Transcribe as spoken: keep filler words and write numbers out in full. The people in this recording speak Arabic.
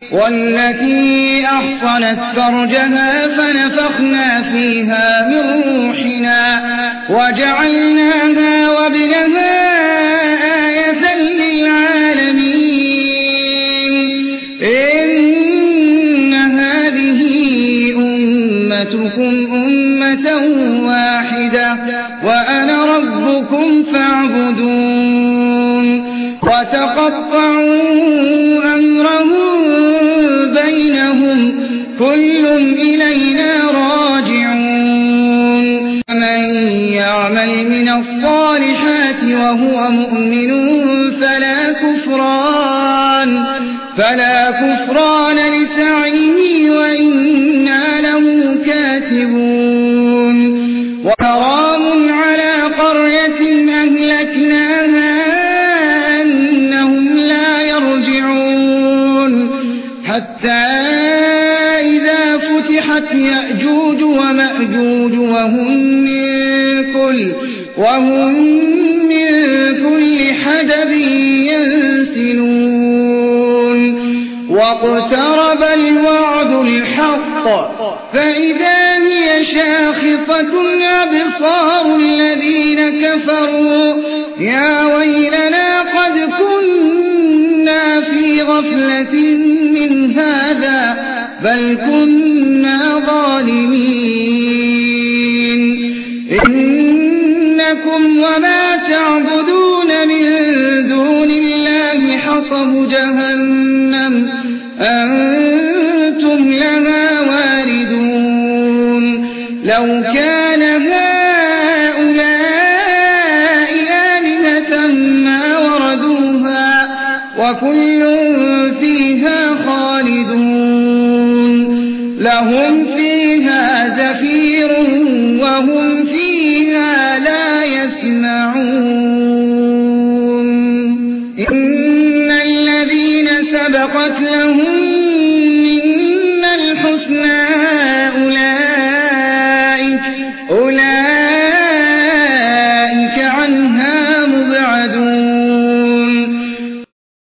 والتي أحصنت فرجها فنفخنا فيها من روحنا وجعلناها وابنها آية للعالمين. إن هذه أمتكم أمة واحدة وأنا ربكم فاعبدون. وتقطعوا أمرهم بينهم كل إلينا راجعون. من يعمل من الصالحات وهو مؤمن فلا كفران فلا كفران لسعيه وإنا له كاتبون. وحرام على قرية أهلكناها أنهم لا يرجعون حتى إذا فتحت يأجوج ومأجوج وهم من كل وهم من كل حدب ينسلون. واقترب الوعد الحق فإذا هي شاخصة أبصار الذين كفروا يا ويلنا قد كنا في غفلة من هذا بل كنا ظالمين. إنكم وما تعبدون من دون الله حصب جهنم أنتم لها واردون. لو كان هؤلاء آلهة ما وردوها وكل فيها خالدون. لهم فيها زفير وهم فيها لا يسمعون. إن الذين سبقت لهم منا الحسنى أولئك أولئك